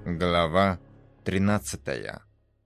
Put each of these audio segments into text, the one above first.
Глава 13.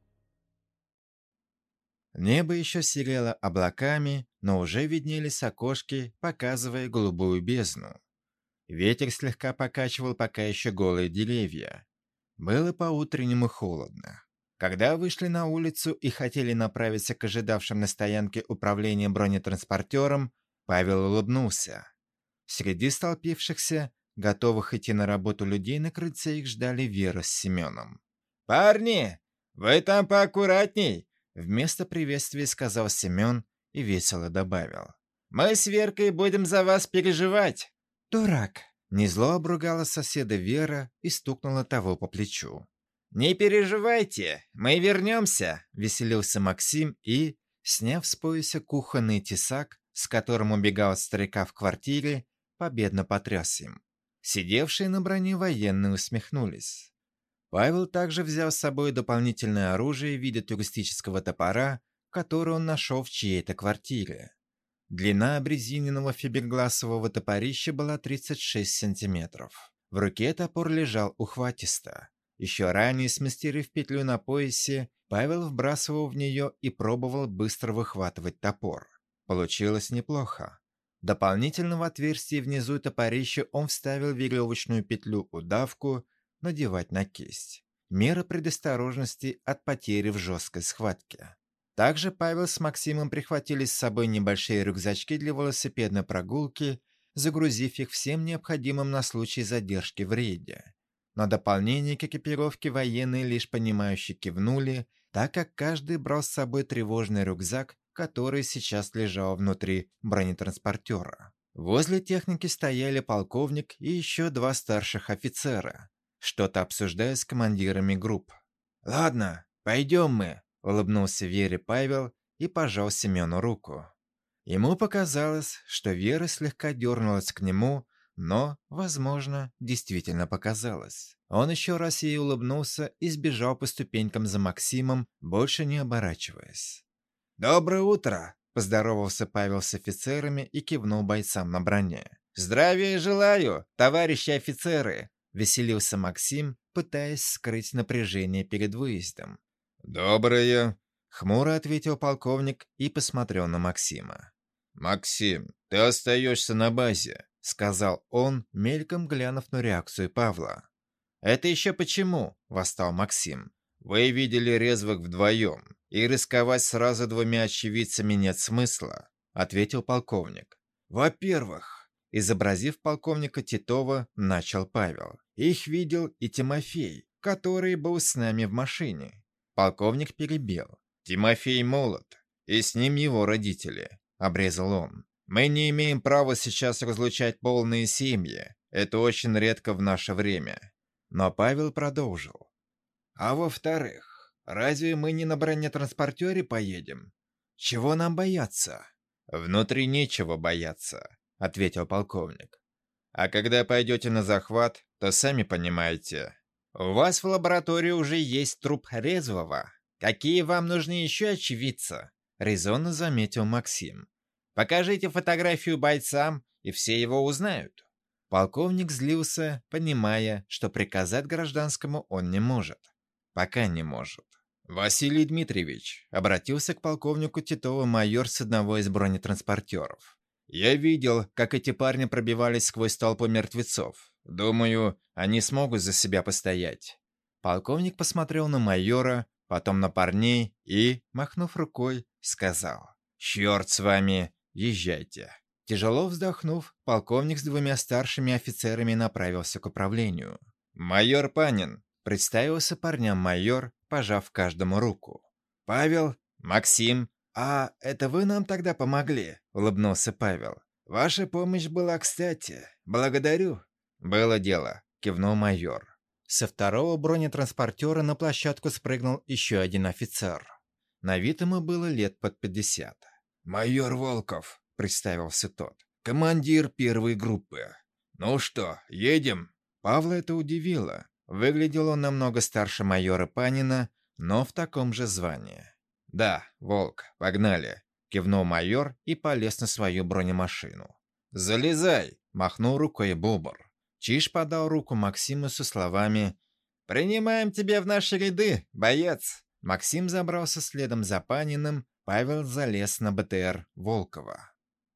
Небо еще серело облаками, но уже виднелись окошки, показывая голубую бездну. Ветер слегка покачивал пока еще голые деревья. Было по-утреннему холодно. Когда вышли на улицу и хотели направиться к ожидавшим на стоянке управления бронетранспортером, Павел улыбнулся. Среди столпившихся, готовых идти на работу людей, на крыльце их ждали Вера с Семеном. «Парни, вы там поаккуратней!» Вместо приветствия сказал Семен и весело добавил. «Мы с Веркой будем за вас переживать!» «Дурак!» Незло обругала соседа Вера и стукнула того по плечу. «Не переживайте, мы вернемся!» — веселился Максим и, сняв с пояса кухонный тесак, с которым убегал от старика в квартире, победно потряс им. Сидевшие на броне военные усмехнулись. Павел также взял с собой дополнительное оружие в виде туристического топора, который он нашел в чьей-то квартире. Длина обрезиненного фибергласового топорища была 36 сантиметров. В руке топор лежал ухватисто. Еще ранее, смастерив петлю на поясе, Павел вбрасывал в нее и пробовал быстро выхватывать топор. Получилось неплохо. Дополнительно в отверстие внизу топорища он вставил веревочную петлю-удавку, надевать на кисть. Мера предосторожности от потери в жесткой схватке. Также Павел с Максимом прихватили с собой небольшие рюкзачки для велосипедной прогулки, загрузив их всем необходимым на случай задержки в рейде. На дополнение к экипировке военные лишь понимающе кивнули, так как каждый брал с собой тревожный рюкзак, который сейчас лежал внутри бронетранспортера. Возле техники стояли полковник и еще два старших офицера, что-то обсуждая с командирами групп. «Ладно, пойдем мы», — улыбнулся Вере Павел и пожал Семену руку. Ему показалось, что Вера слегка дернулась к нему, но, возможно, действительно показалось. Он еще раз ей улыбнулся и сбежал по ступенькам за Максимом, больше не оборачиваясь. «Доброе утро!» — поздоровался Павел с офицерами и кивнул бойцам на броне. «Здравия желаю, товарищи офицеры!» — веселился Максим, пытаясь скрыть напряжение перед выездом. «Доброе!» — хмуро ответил полковник и посмотрел на Максима. «Максим, ты остаешься на базе», — сказал он, мельком глянув на реакцию Павла. «Это еще почему?» — восстал Максим. «Вы видели резвых вдвоем, и рисковать сразу двумя очевидцами нет смысла», — ответил полковник. «Во-первых», — изобразив полковника Титова, начал Павел. «Их видел и Тимофей, который был с нами в машине». Полковник перебил. «Тимофей молод, и с ним его родители», — обрезал он. «Мы не имеем права сейчас разлучать полные семьи. Это очень редко в наше время». Но Павел продолжил. «А во-вторых, разве мы не на бронетранспортере поедем? Чего нам бояться?» «Внутри нечего бояться», — ответил полковник. «А когда пойдете на захват, то сами понимаете. У вас в лаборатории уже есть труп резвого. Какие вам нужны еще очевидцы?» — резонно заметил Максим. «Покажите фотографию бойцам, и все его узнают». Полковник злился, понимая, что приказать гражданскому он не может. Пока не может. «Василий Дмитриевич», — обратился к полковнику Титова майор с одного из бронетранспортеров. «Я видел, как эти парни пробивались сквозь толпу мертвецов. Думаю, они смогут за себя постоять». Полковник посмотрел на майора, потом на парней и, махнув рукой, сказал: «Черт с вами, езжайте». Тяжело вздохнув, полковник с двумя старшими офицерами направился к управлению. «Майор Панин», — представился парням майор, пожав каждому руку. «Павел, Максим, а это вы нам тогда помогли?» — улыбнулся Павел. «Ваша помощь была кстати. Благодарю». «Было дело», — кивнул майор. Со второго бронетранспортера на площадку спрыгнул еще один офицер. На вид ему было лет под 50. «Майор Волков», — представился тот. «Командир первой группы. Ну что, едем?» Павла это удивило. Выглядел он намного старше майора Панина, но в таком же звании. «Да, Волк, погнали», — кивнул майор и полез на свою бронемашину. «Залезай», — махнул рукой Бобр. Чиж подал руку Максиму со словами: «Принимаем тебя в наши ряды, боец!» Максим забрался следом за Паниным, Павел залез на БТР Волкова.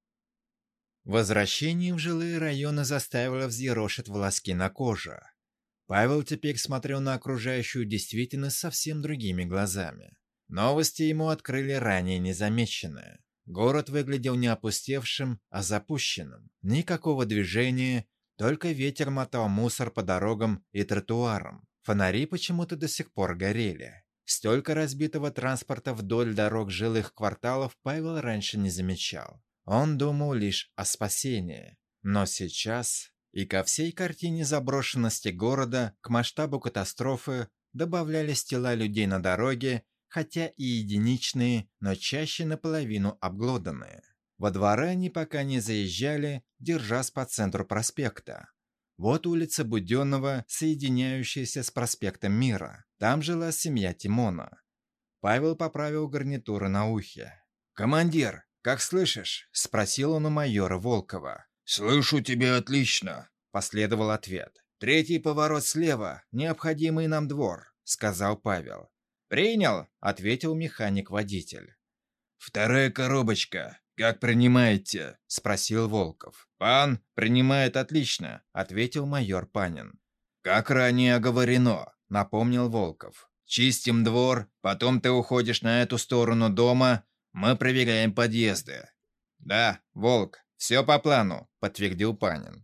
Возвращение в жилые районы заставило взъерошить волоски на коже. Павел теперь смотрел на окружающую действительность совсем другими глазами. Новости ему открыли ранее незамеченное. Город выглядел не опустевшим, а запущенным. Никакого движения, только ветер мотал мусор по дорогам и тротуарам. Фонари почему-то до сих пор горели. Столько разбитого транспорта вдоль дорог жилых кварталов Павел раньше не замечал. Он думал лишь о спасении. Но сейчас и ко всей картине заброшенности города, к масштабу катастрофы добавлялись тела людей на дороге, хотя и единичные, но чаще наполовину обглоданные. Во дворы они пока не заезжали, держась по центру проспекта. Вот улица Буденного, соединяющаяся с проспектом Мира. Там жила семья Тимона. Павел поправил гарнитуру на ухе. «Командир, как слышишь?» – спросил он у майора Волкова. «Слышу тебя отлично», – последовал ответ. «Третий поворот слева, необходимый нам двор», – сказал Павел. «Принял», – ответил механик-водитель. «Вторая коробочка. Как принимаете?» – спросил Волков. «Пан принимает отлично», – ответил майор Панин. «Как ранее оговорено», – напомнил Волков. «Чистим двор, потом ты уходишь на эту сторону дома, мы проверяем подъезды». «Да, Волк, все по плану», – подтвердил Панин.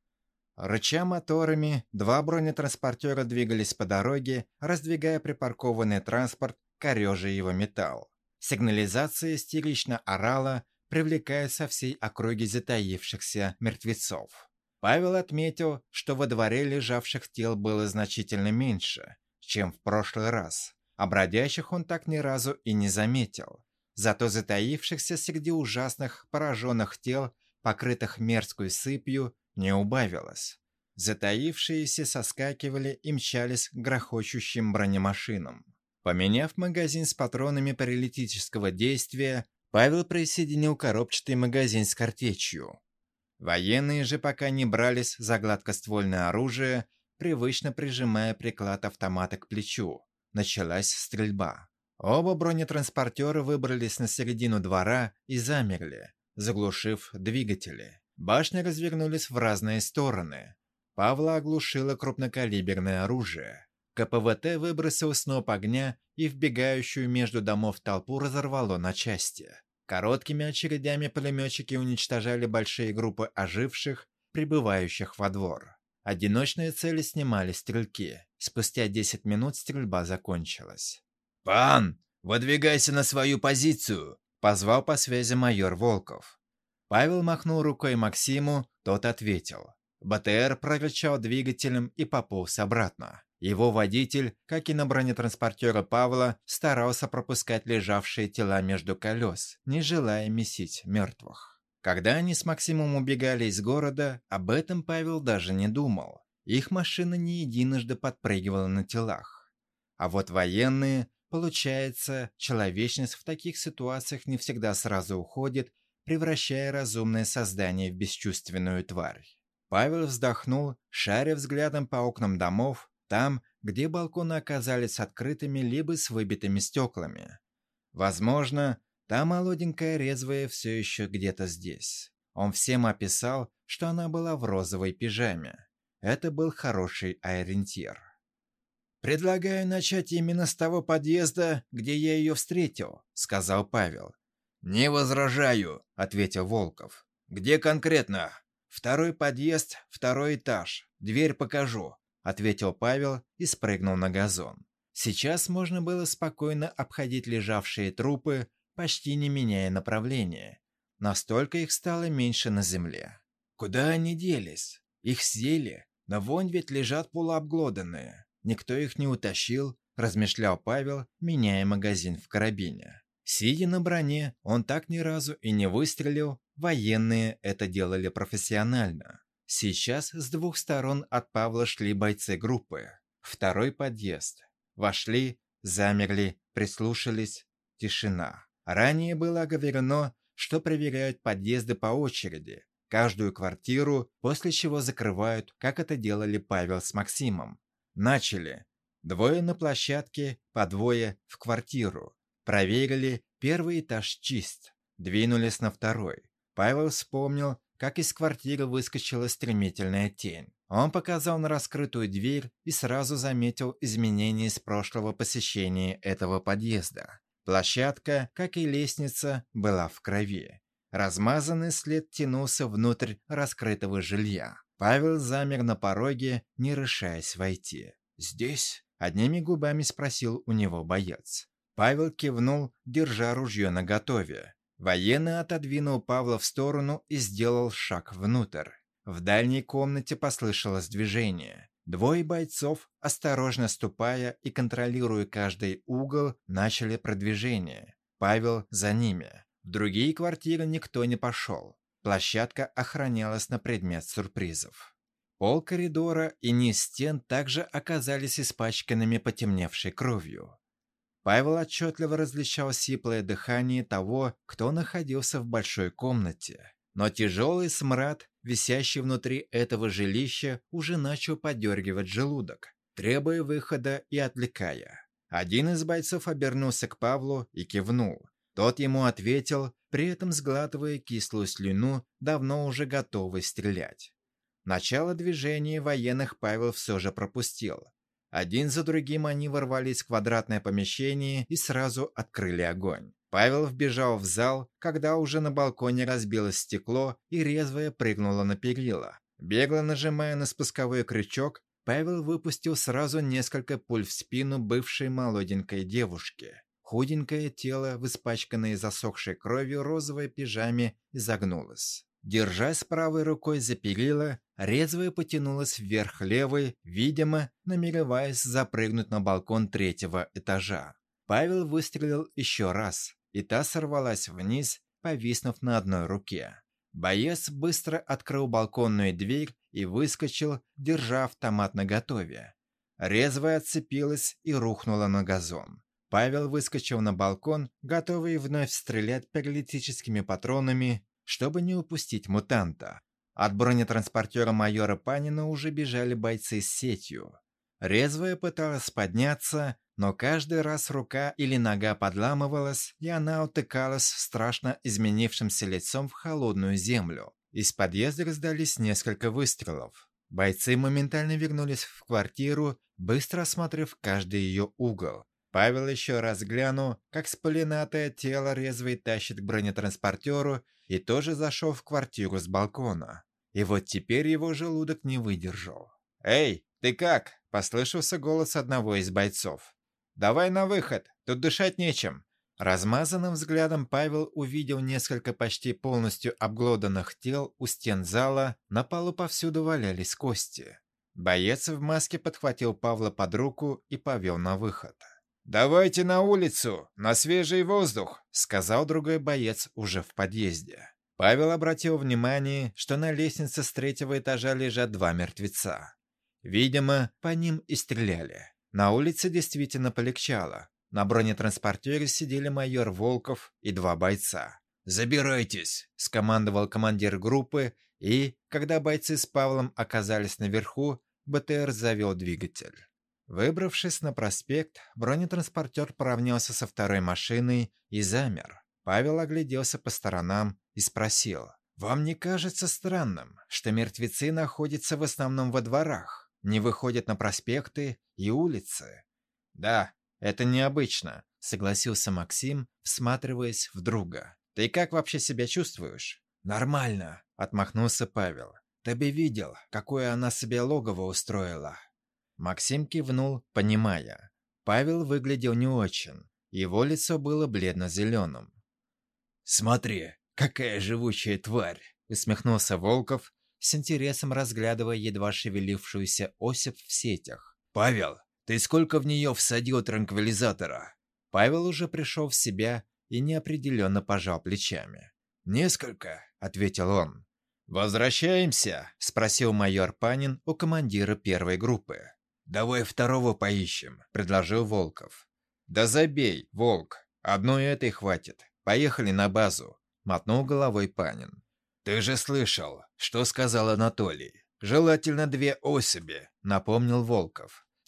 Рыча моторами, два бронетранспортера двигались по дороге, раздвигая припаркованный транспорт, корежа его металл. Сигнализация истерично орала, привлекая со всей округи затаившихся мертвецов. Павел отметил, что во дворе лежавших тел было значительно меньше, чем в прошлый раз, а бродящих он так ни разу и не заметил. Зато затаившихся среди ужасных пораженных тел, покрытых мерзкой сыпью, не убавилось. Затаившиеся соскакивали и мчались к грохочущим бронемашинам. Поменяв магазин с патронами паралитического действия, Павел присоединил коробчатый магазин с картечью. Военные же пока не брались за гладкоствольное оружие, привычно прижимая приклад автомата к плечу. Началась стрельба. Оба бронетранспортера выбрались на середину двора и замерли, заглушив двигатели. Башни развернулись в разные стороны. Павла оглушило крупнокалиберное оружие. КПВТ выбросил сноп огня и вбегающую между домов толпу разорвало на части. Короткими очередями пулеметчики уничтожали большие группы оживших, прибывающих во двор. Одиночные цели снимали стрелки. Спустя 10 минут стрельба закончилась. «Пан, выдвигайся на свою позицию!» – позвал по связи майор Волков. Павел махнул рукой Максиму, тот ответил. БТР прокричал двигателем и пополз обратно. Его водитель, как и на бронетранспортере Павла, старался пропускать лежавшие тела между колес, не желая месить мертвых. Когда они с Максимом убегали из города, об этом Павел даже не думал. Их машина не единожды подпрыгивала на телах. А вот военные, получается, человечность в таких ситуациях не всегда сразу уходит, превращая разумное создание в бесчувственную тварь. Павел вздохнул, шаря взглядом по окнам домов, там, где балконы оказались открытыми либо с выбитыми стеклами. Возможно, та молоденькая резвая все еще где-то здесь. Он всем описал, что она была в розовой пижаме. Это был хороший ориентир. «Предлагаю начать именно с того подъезда, где я ее встретил», — сказал Павел. «Не возражаю», — ответил Волков. «Где конкретно?» «Второй подъезд, второй этаж. Дверь покажу», — ответил Павел и спрыгнул на газон. Сейчас можно было спокойно обходить лежавшие трупы, почти не меняя направления. Настолько их стало меньше на земле. «Куда они делись? Их съели, но вон ведь лежат полуобглоданные. Никто их не утащил», — размышлял Павел, меняя магазин в карабине. Сидя на броне, он так ни разу и не выстрелил, военные это делали профессионально. Сейчас с двух сторон от Павла шли бойцы группы. Второй подъезд. Вошли, замерли, прислушались. Тишина. Ранее было оговорено, что проверяют подъезды по очереди, каждую квартиру, после чего закрывают, как это делали Павел с Максимом. Начали. Двое на площадке, по двое в квартиру. Проверили, первый этаж чист. Двинулись на второй. Павел вспомнил, как из квартиры выскочила стремительная тень. Он показал на раскрытую дверь и сразу заметил изменения с прошлого посещения этого подъезда. Площадка, как и лестница, была в крови. Размазанный след тянулся внутрь раскрытого жилья. Павел замер на пороге, не решаясь войти. «Здесь?» — одними губами спросил у него боец. Павел кивнул, держа ружье наготове. Военный отодвинул Павла в сторону и сделал шаг внутрь. В дальней комнате послышалось движение. Двое бойцов, осторожно ступая и контролируя каждый угол, начали продвижение. Павел за ними. В другие квартиры никто не пошел. Площадка охранялась на предмет сюрпризов. Пол коридора и низ стен также оказались испачканными потемневшей кровью. Павел отчетливо различал сиплое дыхание того, кто находился в большой комнате. Но тяжелый смрад, висящий внутри этого жилища, уже начал подергивать желудок, требуя выхода и отвлекая. Один из бойцов обернулся к Павлу и кивнул. Тот ему ответил, при этом сглатывая кислую слюну, давно уже готовый стрелять. Начало движения военных Павел все же пропустил. Один за другим они ворвались в квадратное помещение и сразу открыли огонь. Павел вбежал в зал, когда уже на балконе разбилось стекло и резвая прыгнула на перила. Бегло нажимая на спусковой крючок, Павел выпустил сразу несколько пуль в спину бывшей молоденькой девушки. Худенькое тело, в испачканной засохшей кровью розовой пижаме, изогнулось. Держась правой рукой за перила, резвая потянулась вверх левой, видимо, намереваясь запрыгнуть на балкон третьего этажа. Павел выстрелил еще раз, и та сорвалась вниз, повиснув на одной руке. Боец быстро открыл балконную дверь и выскочил, держа автомат наготове. Резвая отцепилась и рухнула на газон. Павел выскочил на балкон, готовый вновь стрелять паралитическими патронами, чтобы не упустить мутанта. От бронетранспортера майора Панина уже бежали бойцы с сетью. Резвая пыталась подняться, но каждый раз рука или нога подламывалась, и она утыкалась страшно изменившимся лицом в холодную землю. Из подъезда раздались несколько выстрелов. Бойцы моментально вернулись в квартиру, быстро осмотрев каждый ее угол. Павел еще раз глянул, как спеленатое тело резвой тащит к бронетранспортеру, и тоже зашел в квартиру с балкона. И вот теперь его желудок не выдержал. «Эй, ты как?» – послышался голос одного из бойцов. «Давай на выход, тут дышать нечем». Размазанным взглядом Павел увидел несколько почти полностью обглоданных тел у стен зала, на полу повсюду валялись кости. Боец в маске подхватил Павла под руку и повел на выход. «Давайте на улицу, на свежий воздух», — сказал другой боец уже в подъезде. Павел обратил внимание, что на лестнице с третьего этажа лежат два мертвеца. Видимо, по ним и стреляли. На улице действительно полегчало. На бронетранспортере сидели майор Волков и два бойца. «Забирайтесь», — скомандовал командир группы, и, когда бойцы с Павлом оказались наверху, БТР завел двигатель. Выбравшись на проспект, бронетранспортер поравнялся со второй машиной и замер. Павел огляделся по сторонам и спросил: «Вам не кажется странным, что мертвецы находятся в основном во дворах, не выходят на проспекты и улицы?» «Да, это необычно», — согласился Максим, всматриваясь в друга. «Ты как вообще себя чувствуешь?» «Нормально», — отмахнулся Павел. «Ты бы видел, какое она себе логово устроила». Максим кивнул, понимая. Павел выглядел не очень. Его лицо было бледно-зеленым. «Смотри, какая живучая тварь!» — усмехнулся Волков, с интересом разглядывая едва шевелившуюся особь в сетях. «Павел, ты сколько в нее всадил транквилизатора?» Павел уже пришел в себя и неопределенно пожал плечами. «Несколько», — ответил он. «Возвращаемся?» — спросил майор Панин у командира первой группы. «Давай второго поищем», — предложил Волков. «Да забей, Волк, одной этой хватит. Поехали на базу», — мотнул головой Панин. «Ты же слышал, что сказал Анатолий. Желательно две особи», — напомнил Волков.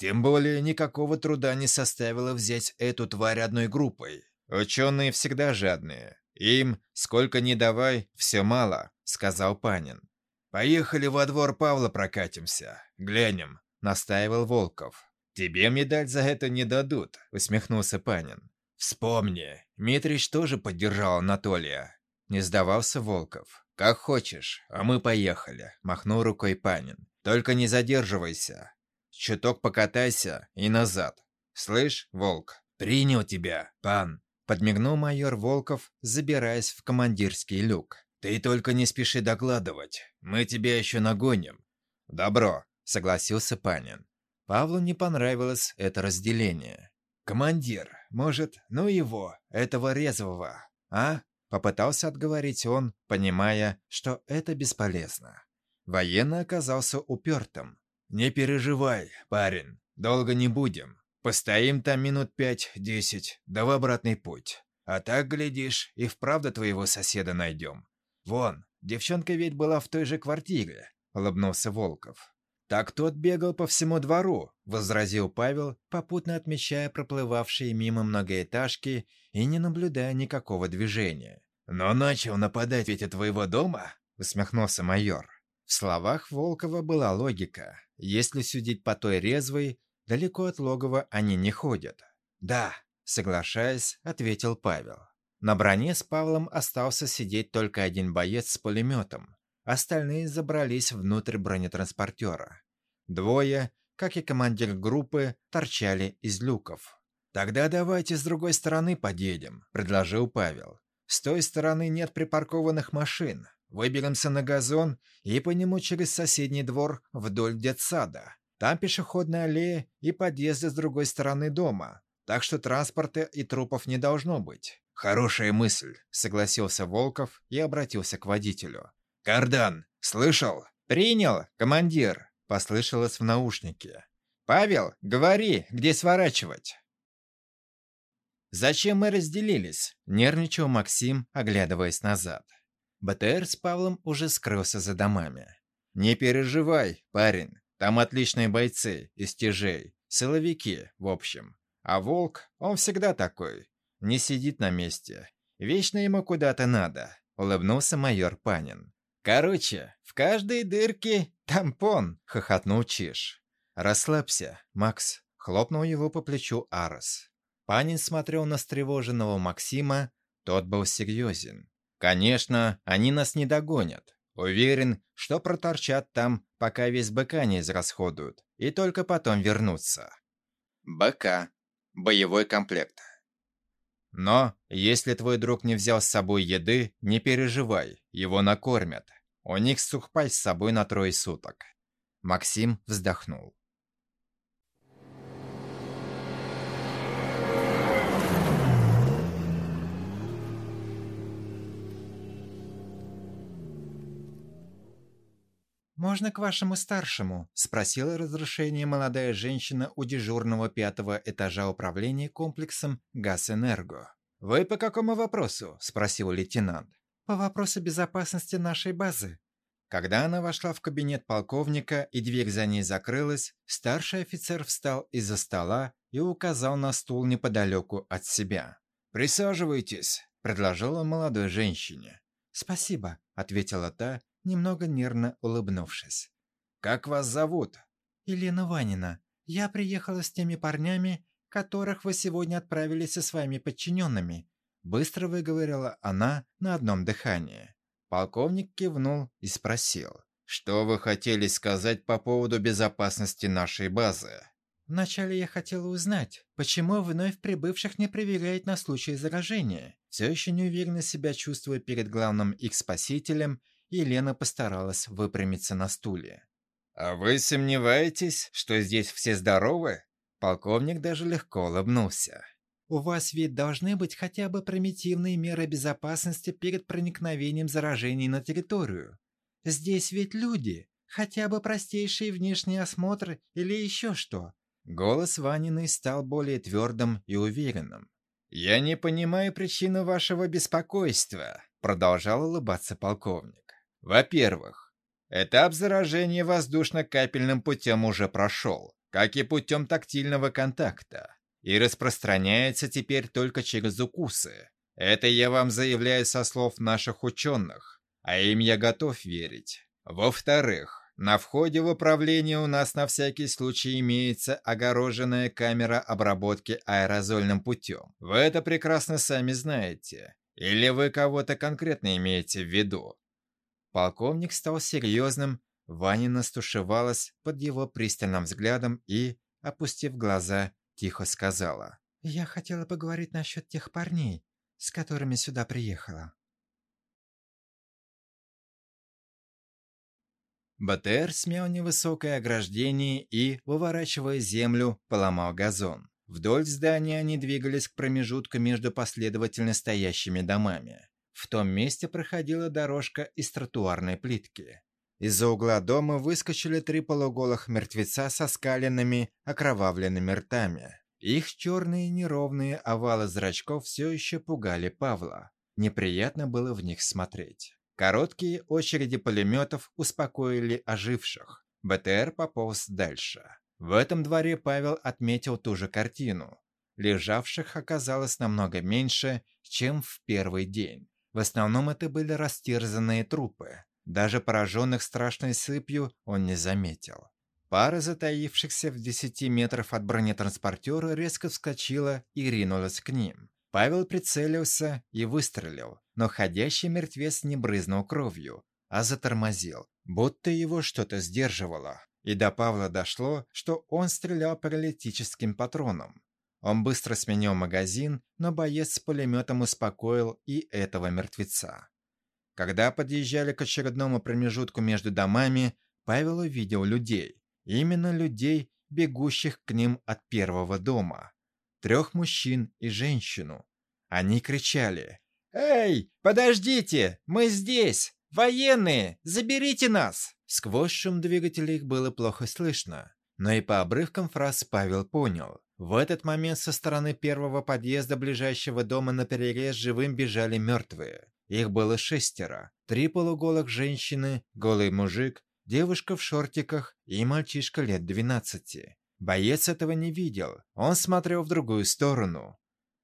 Тем более никакого труда не составило взять эту тварь одной группой. Ученые всегда жадные. Им, сколько ни давай, все мало, сказал Панин. Поехали во двор Павла прокатимся. Глянем, настаивал Волков. Тебе медаль за это не дадут, усмехнулся Панин. Вспомни, Митрич тоже поддержал Анатолия. Не сдавался Волков. Как хочешь, а мы поехали, махнул рукой Панин. Только не задерживайся. Чуток покатайся и назад. Слышь, Волк, принял тебя, пан. Подмигнул майор Волков, забираясь в командирский люк. Ты только не спеши докладывать, мы тебя еще нагоним. Добро, согласился Панин. Павлу не понравилось это разделение. Командир, может, ну его, этого резвого, а? Попытался отговорить он, понимая, что это бесполезно. Военный оказался упертым. «Не переживай, парень, долго не будем. Постоим там минут 5-10, да в обратный путь. А так, глядишь, и вправду твоего соседа найдем. Вон, девчонка ведь была в той же квартире», — улыбнулся Волков. «Так тот бегал по всему двору», — возразил Павел, попутно отмечая проплывавшие мимо многоэтажки и не наблюдая никакого движения. «Но начал нападать ведь от твоего дома?» — усмехнулся майор. В словах Волкова была логика. Если судить по той резвой, далеко от логова они не ходят. «Да», — соглашаясь, ответил Павел. На броне с Павлом остался сидеть только один боец с пулеметом. Остальные забрались внутрь бронетранспортера. Двое, как и командир группы, торчали из люков. «Тогда давайте с другой стороны подъедем», — предложил Павел. «С той стороны нет припаркованных машин. Выберемся на газон и по нему через соседний двор вдоль детсада. Там пешеходная аллея и подъезды с другой стороны дома, так что транспорта и трупов не должно быть». «Хорошая мысль», — согласился Волков и обратился к водителю. «Кардан, слышал?» «Принял, командир», — послышалось в наушнике. «Павел, говори, где сворачивать?» «Зачем мы разделились?» — нервничал Максим, оглядываясь назад. БТР с Павлом уже скрылся за домами. «Не переживай, парень, там отличные бойцы из тяжей, силовики, в общем. А Волк, он всегда такой, не сидит на месте. Вечно ему куда-то надо», — улыбнулся майор Панин. «Короче, в каждой дырке тампон», — хохотнул Чиж. «Расслабься, Макс», — хлопнул его по плечу Арос. Панин смотрел на встревоженного Максима, тот был серьезен. «Конечно, они нас не догонят. Уверен, что проторчат там, пока весь БК не израсходуют, и только потом вернутся». БК. Боевой комплект. «Но, если твой друг не взял с собой еды, не переживай, его накормят. У них сухпай с собой на 3 суток». Максим вздохнул. «Можно к вашему старшему?» – спросила разрешение молодая женщина у дежурного 5-го этажа управления комплексом «Газэнерго». «Вы по какому вопросу?» – спросил лейтенант. «По вопросу безопасности нашей базы». Когда она вошла в кабинет полковника и дверь за ней закрылась, старший офицер встал из-за стола и указал на стул неподалеку от себя. «Присаживайтесь», – предложил он молодой женщине. «Спасибо», – ответила та, немного нервно улыбнувшись. «Как вас зовут?» «Елена Ванина. Я приехала с теми парнями, которых вы сегодня отправили со своими подчиненными», быстро выговорила она на одном дыхании. Полковник кивнул и спросил: «Что вы хотели сказать по поводу безопасности нашей базы?» «Вначале я хотела узнать, почему вновь прибывших не проверяют на случай заражения». Все еще неуверенно себя чувствуя перед главным их спасителем, Елена постаралась выпрямиться на стуле. «А вы сомневаетесь, что здесь все здоровы?» Полковник даже легко улыбнулся. «У вас ведь должны быть хотя бы примитивные меры безопасности перед проникновением заражений на территорию. Здесь ведь люди, хотя бы простейший внешний осмотр или еще что». Голос Ваниной стал более твердым и уверенным. «Я не понимаю причину вашего беспокойства», продолжал улыбаться полковник. «Во-первых, этап заражения воздушно-капельным путем уже прошел. как и путем тактильного контакта, и распространяется теперь только через укусы. Это я вам заявляю со слов наших ученых, а им я готов верить. Во-вторых, на входе в управление у нас на всякий случай имеется огороженная камера обработки аэрозольным путем. Вы это прекрасно сами знаете. Или вы кого-то конкретно имеете в виду? Полковник стал серьезным, Ванина стушевалась под его пристальным взглядом и, опустив глаза, тихо сказала: «Я хотела поговорить насчет тех парней, с которыми сюда приехала». БТР смял невысокое ограждение и, выворачивая землю, поломал газон. Вдоль здания они двигались к промежутку между последовательно стоящими домами. В том месте проходила дорожка из тротуарной плитки. Из-за угла дома выскочили 3 полуголых мертвеца со скаленными, окровавленными ртами. Их черные неровные овалы зрачков все еще пугали Павла. Неприятно было в них смотреть. Короткие очереди пулеметов успокоили оживших. БТР пополз дальше. В этом дворе Павел отметил ту же картину. Лежавших оказалось намного меньше, чем в первый день. В основном это были растерзанные трупы. Даже пораженных страшной сыпью он не заметил. Пара затаившихся в 10 метрах от бронетранспортера резко вскочила и ринулась к ним. Павел прицелился и выстрелил, но ходящий мертвец не брызнул кровью, а затормозил, будто его что-то сдерживало. И до Павла дошло, что он стрелял паралитическим патроном. Он быстро сменил магазин, но боец с пулеметом успокоил и этого мертвеца. Когда подъезжали к очередному промежутку между домами, Павел увидел людей. Именно людей, бегущих к ним от первого дома. 3 мужчин и женщину. Они кричали: «Эй, подождите! Мы здесь! Военные! Заберите нас!» Сквозь шум двигателей их было плохо слышно, но и по обрывкам фраз Павел понял. В этот момент со стороны первого подъезда ближайшего дома наперерез живым бежали мертвые. Их было 6: 3 полуголых женщины, голый мужик, девушка в шортиках и мальчишка лет 12. Боец этого не видел, он смотрел в другую сторону.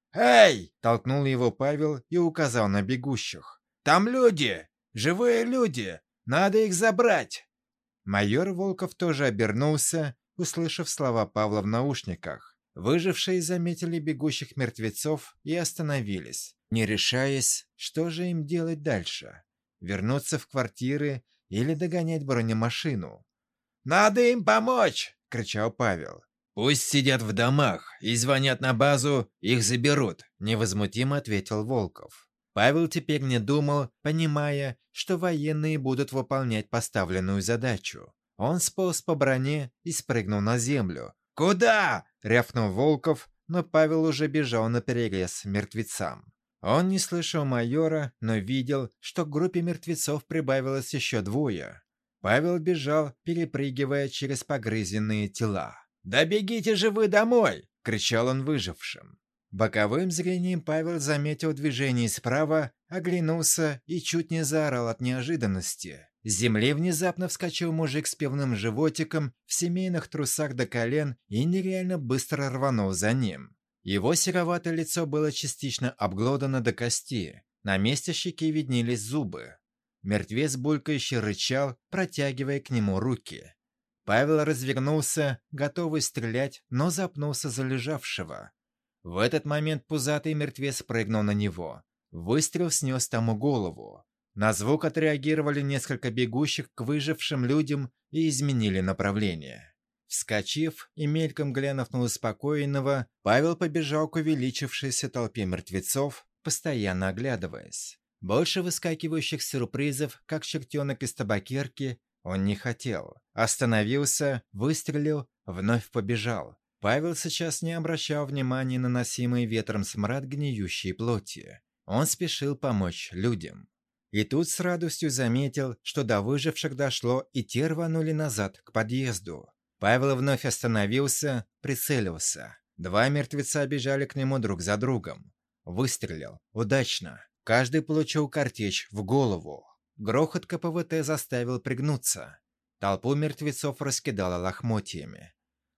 «Эй!» – толкнул его Павел и указал на бегущих. «Там люди! Живые люди! Надо их забрать!» Майор Волков тоже обернулся, услышав слова Павла в наушниках. Выжившие заметили бегущих мертвецов и остановились, не решаясь, что же им делать дальше. Вернуться в квартиры или догонять бронемашину. «Надо им помочь!» – кричал Павел. «Пусть сидят в домах и звонят на базу, их заберут», – невозмутимо ответил Волков. Павел теперь не думал, понимая, что военные будут выполнять поставленную задачу. Он сполз по броне и спрыгнул на землю. «Куда?» – рявкнул Волков, но Павел уже бежал наперерез мертвецам. Он не слышал майора, но видел, что к группе мертвецов прибавилось еще 2. Павел бежал, перепрыгивая через погрызенные тела. «Да бегите же вы домой!» – кричал он выжившим. Боковым зрением Павел заметил движение справа, оглянулся и чуть не заорал от неожиданности. С земли внезапно вскочил мужик с пивным животиком в семейных трусах до колен и нереально быстро рванул за ним. Его сероватое лицо было частично обглодано до кости. На месте щеки виднелись зубы. Мертвец булькающе рычал, протягивая к нему руки. Павел развернулся, готовый стрелять, но запнулся за лежавшего. В этот момент пузатый мертвец прыгнул на него. Выстрел снес тому голову. На звук отреагировали несколько бегущих к выжившим людям и изменили направление. Вскочив и мельком глянув на успокоенного, Павел побежал к увеличившейся толпе мертвецов, постоянно оглядываясь. Больше выскакивающих сюрпризов, как чертенок из табакерки, он не хотел. Остановился, выстрелил, вновь побежал. Павел сейчас не обращал внимания на носимый ветром смрад гниющей плоти. Он спешил помочь людям. И тут с радостью заметил, что до выживших дошло, и те рванули назад к подъезду. Павел вновь остановился, прицелился. 2 мертвеца бежали к нему друг за другом. Выстрелил. Удачно. Каждый получил картечь в голову. Грохот КПВТ заставил пригнуться. Толпу мертвецов раскидало лохмотьями.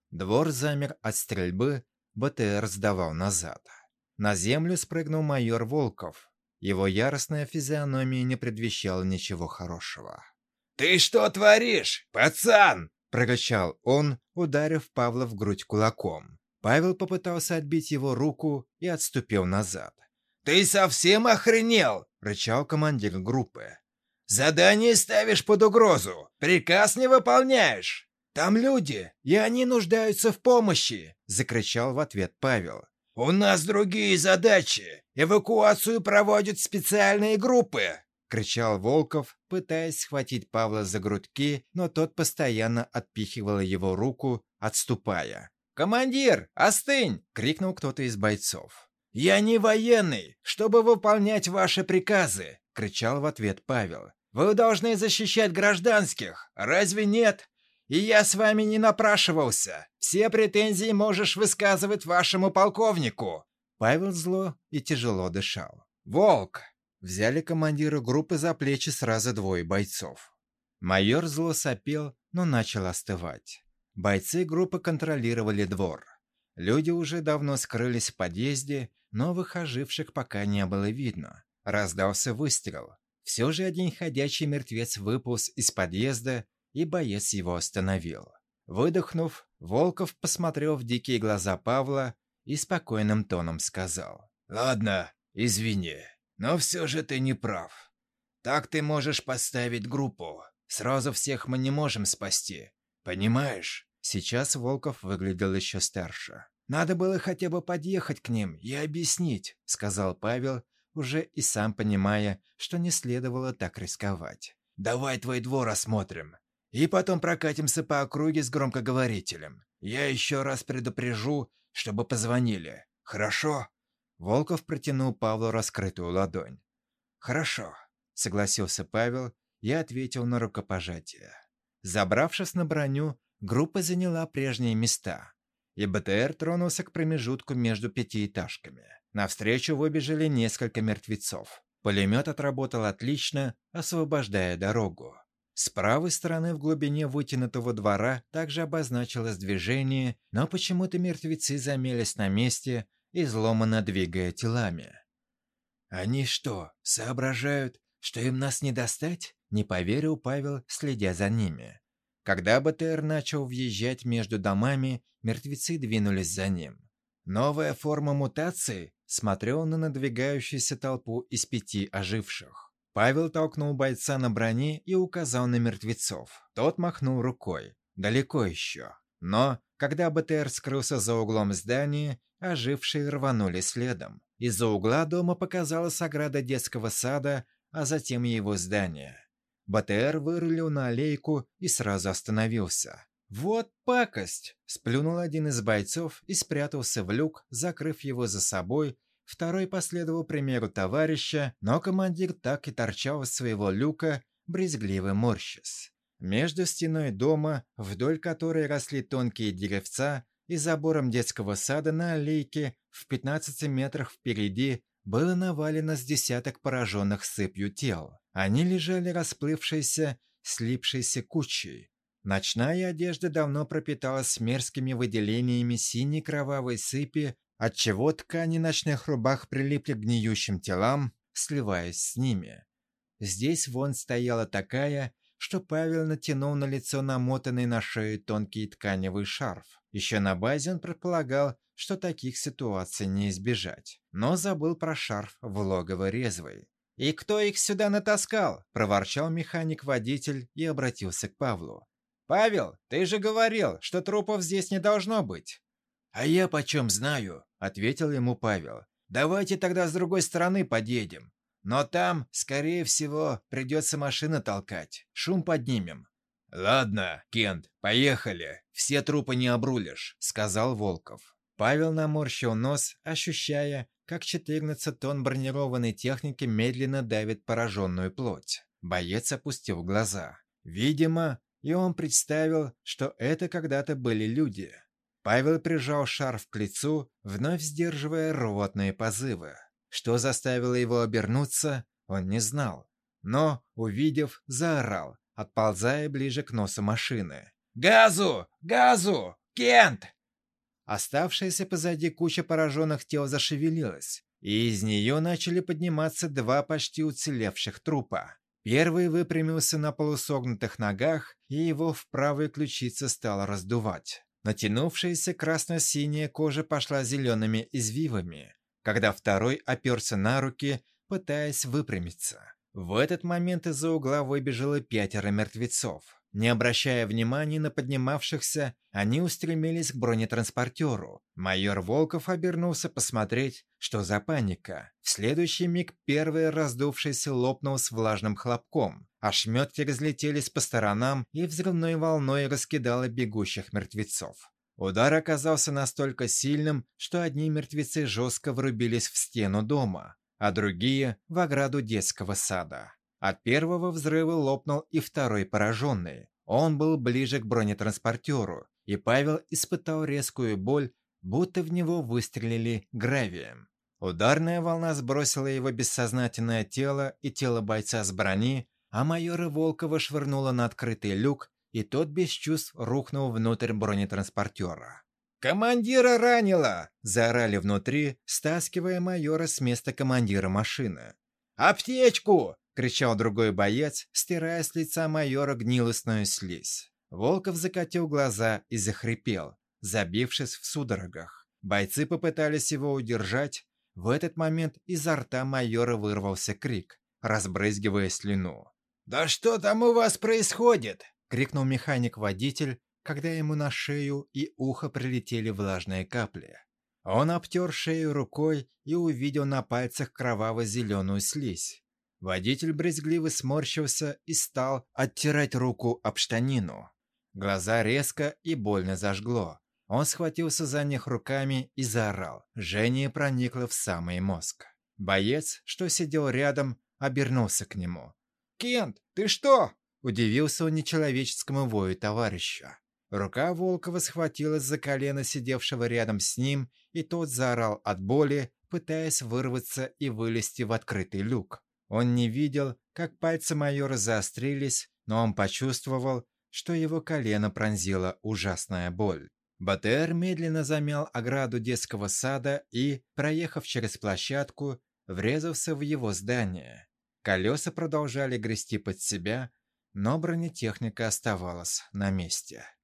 Двор замер от стрельбы, БТР сдавал назад. На землю спрыгнул майор Волков. Его яростная физиономия не предвещала ничего хорошего. «Ты что творишь, пацан?» — прорычал он, ударив Павла в грудь кулаком. Павел попытался отбить его руку и отступил назад. «Ты совсем охренел?» — рычал командир группы. «Задание ставишь под угрозу, приказ не выполняешь. Там люди, и они нуждаются в помощи!» — закричал в ответ Павел. «У нас другие задачи. Эвакуацию проводят специальные группы!» — кричал Волков, пытаясь схватить Павла за грудки, но тот постоянно отпихивал его руку, отступая. «Командир, остынь!» — крикнул кто-то из бойцов. «Я не военный, чтобы выполнять ваши приказы!» — кричал в ответ Павел. «Вы должны защищать гражданских, разве нет? И я с вами не напрашивался. Все претензии можешь высказывать вашему полковнику!» Павел зло и тяжело дышал. «Волк!» — взяли командира группы за плечи сразу двое бойцов. Майор зло сопел, но начал остывать. Бойцы группы контролировали двор. Люди уже давно скрылись в подъезде, новых оживших пока не было видно. Раздался выстрел. Все же один ходячий мертвец выполз из подъезда, и боец его остановил. Выдохнув, Волков посмотрел в дикие глаза Павла и спокойным тоном сказал: «Ладно, извини, но все же ты не прав. Так ты можешь поставить группу. Сразу всех мы не можем спасти. Понимаешь?» Сейчас Волков выглядел еще старше. «Надо было хотя бы подъехать к ним и объяснить», — сказал Павел, уже и сам понимая, что не следовало так рисковать. «Давай твой двор осмотрим, и потом прокатимся по округе с громкоговорителем. Я еще раз предупрежу, чтобы позвонили. Хорошо?» Волков протянул Павлу раскрытую ладонь. «Хорошо», — согласился Павел и ответил на рукопожатие. Забравшись на броню, группа заняла прежние места, и БТР тронулся к промежутку между пятиэтажками. Навстречу выбежали несколько мертвецов. Пулемет отработал отлично, освобождая дорогу. С правой стороны в глубине вытянутого двора также обозначилось движение, но почему-то мертвецы замялись на месте, изломанно двигая телами. «Они что, соображают, что им нас не достать?» — не поверил Павел, следя за ними. Когда БТР начал въезжать между домами, мертвецы двинулись за ним. Новая форма мутации смотрел на надвигающуюся толпу из 5 оживших. Павел толкнул бойца на броне и указал на мертвецов. Тот махнул рукой. Далеко еще. Но, когда БТР скрылся за углом здания, ожившие рванули следом. Из-за угла дома показалась ограда детского сада, а затем его здание. БТР вырулил на аллейку и сразу остановился. «Вот пакость!» – сплюнул один из бойцов и спрятался в люк, закрыв его за собой. Второй последовал примеру товарища, но командир так и торчал из своего люка, брезгливо морщась. Между стеной дома, вдоль которой росли тонкие деревца, и забором детского сада на аллейке в 15 метрах впереди было навалено с десяток пораженных сыпью тел. Они лежали расплывшиеся, слипшиеся кучей. Ночная одежда давно пропиталась мерзкими выделениями синей кровавой сыпи, отчего ткани ночных рубах прилипли к гниющим телам, сливаясь с ними. Здесь вонь стояла такая, что Павел натянул на лицо намотанный на шею тонкий тканевый шарф. Еще на базе он предполагал, что таких ситуаций не избежать, но забыл про шарф в логово резвой. «И кто их сюда натаскал?» – проворчал механик-водитель и обратился к Павлу. «Павел, ты же говорил, что трупов здесь не должно быть». «А я почем знаю?» – ответил ему Павел. «Давайте тогда с другой стороны подъедем. Но там, скорее всего, придется машины толкать. Шум поднимем». «Ладно, Кент, поехали. Все трупы не обрулишь», – сказал Волков. Павел наморщил нос, ощущая, как 14 тонн бронированной техники медленно давит пораженную плоть. Боец опустил глаза. Видимо, и он представил, что это когда-то были люди. Павел прижал шарф к лицу, вновь сдерживая рвотные позывы. Что заставило его обернуться, он не знал. Но, увидев, заорал, отползая ближе к носу машины. «Газу! Газу! Кент!» Оставшаяся позади куча пораженных тел зашевелилась, и из нее начали подниматься два почти уцелевших трупа. Первый выпрямился на полусогнутых ногах, и его в правой ключице стало раздувать. Натянувшаяся красно-синяя кожа пошла зелеными извивами, когда второй оперся на руки, пытаясь выпрямиться. В этот момент из-за угла выбежало 5 мертвецов. Не обращая внимания на поднимавшихся, они устремились к бронетранспортеру. Майор Волков обернулся посмотреть, что за паника. В следующий миг первый раздувшийся лопнул с влажным хлопком. Ошметки разлетелись по сторонам и взрывной волной раскидало бегущих мертвецов. Удар оказался настолько сильным, что одни мертвецы жестко врубились в стену дома, а другие – в ограду детского сада. От первого взрыва лопнул и второй пораженный. Он был ближе к бронетранспортеру, и Павел испытал резкую боль, будто в него выстрелили гравием. Ударная волна сбросила его бессознательное тело и тело бойца с брони, а майора Волкова швырнула на открытый люк, и тот без чувств рухнул внутрь бронетранспортера. «Командира ранило!» – заорали внутри, стаскивая майора с места командира машины. «Аптечку!» — кричал другой боец, стирая с лица майора гнилостную слизь. Волков закатил глаза и захрипел, забившись в судорогах. Бойцы попытались его удержать. В этот момент изо рта майора вырвался крик, разбрызгивая слюну. «Да что там у вас происходит?» — крикнул механик-водитель, когда ему на шею и ухо прилетели влажные капли. Он обтер шею рукой и увидел на пальцах кроваво-зеленую слизь. Водитель брезгливо сморщился и стал оттирать руку об штанину. Глаза резко и больно зажгло. Он схватился за них руками и заорал. Жжение проникло в самый мозг. Боец, что сидел рядом, обернулся к нему. «Кент, ты что?» – удивился он нечеловеческому вою товарища. Рука Волкова схватилась за колено сидевшего рядом с ним, и тот заорал от боли, пытаясь вырваться и вылезти в открытый люк. Он не видел, как пальцы майора заострились, но он почувствовал, что его колено пронзила ужасная боль. БТР медленно замял ограду детского сада и, проехав через площадку, врезался в его здание. Колеса продолжали грести под себя, но бронетехника оставалась на месте.